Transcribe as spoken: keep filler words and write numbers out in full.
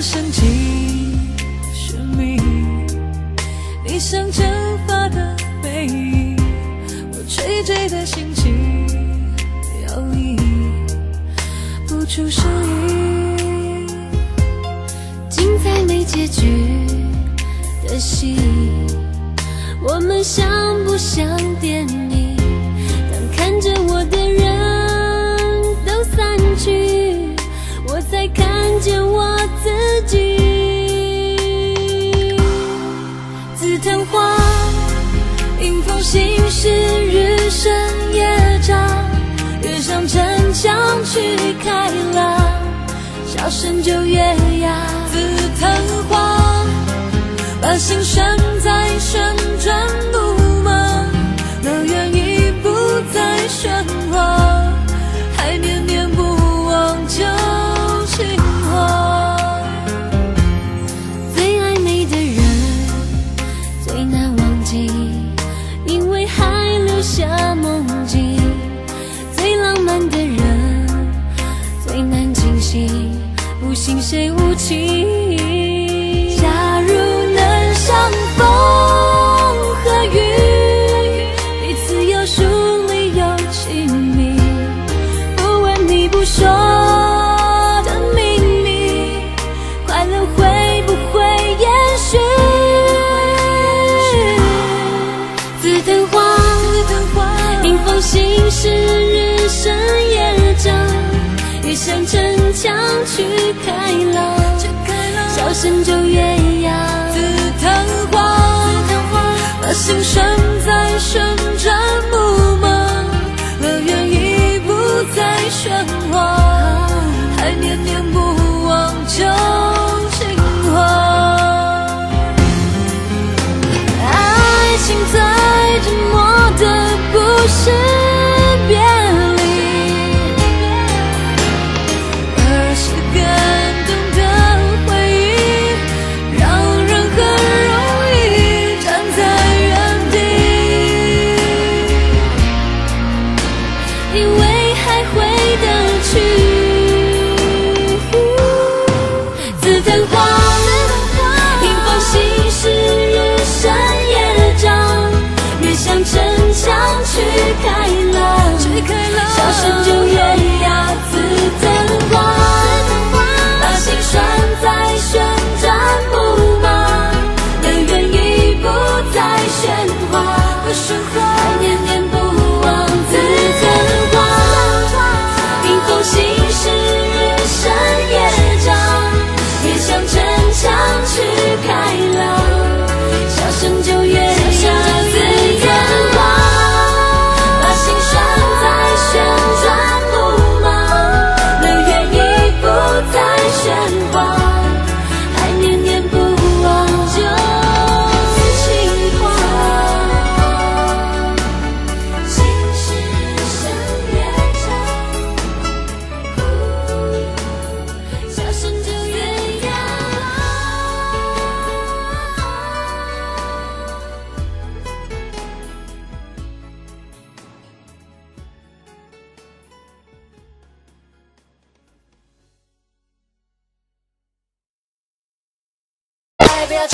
升起生命，你像蒸发的背影，我垂坠的心情摇曳不出声音。 精彩没结局的戏，我们像不像电影？当看着我的人都散去，我才看见我自己。紫藤花，迎风行驶，日升夜长，越上城墙去开朗，笑声就越哑。 紫藤花，把心拴在旋转路吗？乐园已不再喧哗，还念念不忘旧情话。 最暧昧的人最难忘记，因为还留下梦境。最浪漫的人最难惊醒，不信谁无情。假如能相逢和雨，彼此有疏离有亲密，不问你不说的秘密，快乐会不会延续？紫藤花，迎风行驶，日升夜长，越向城墙去开朗，笑声就越哑。 紫藤花，把心拴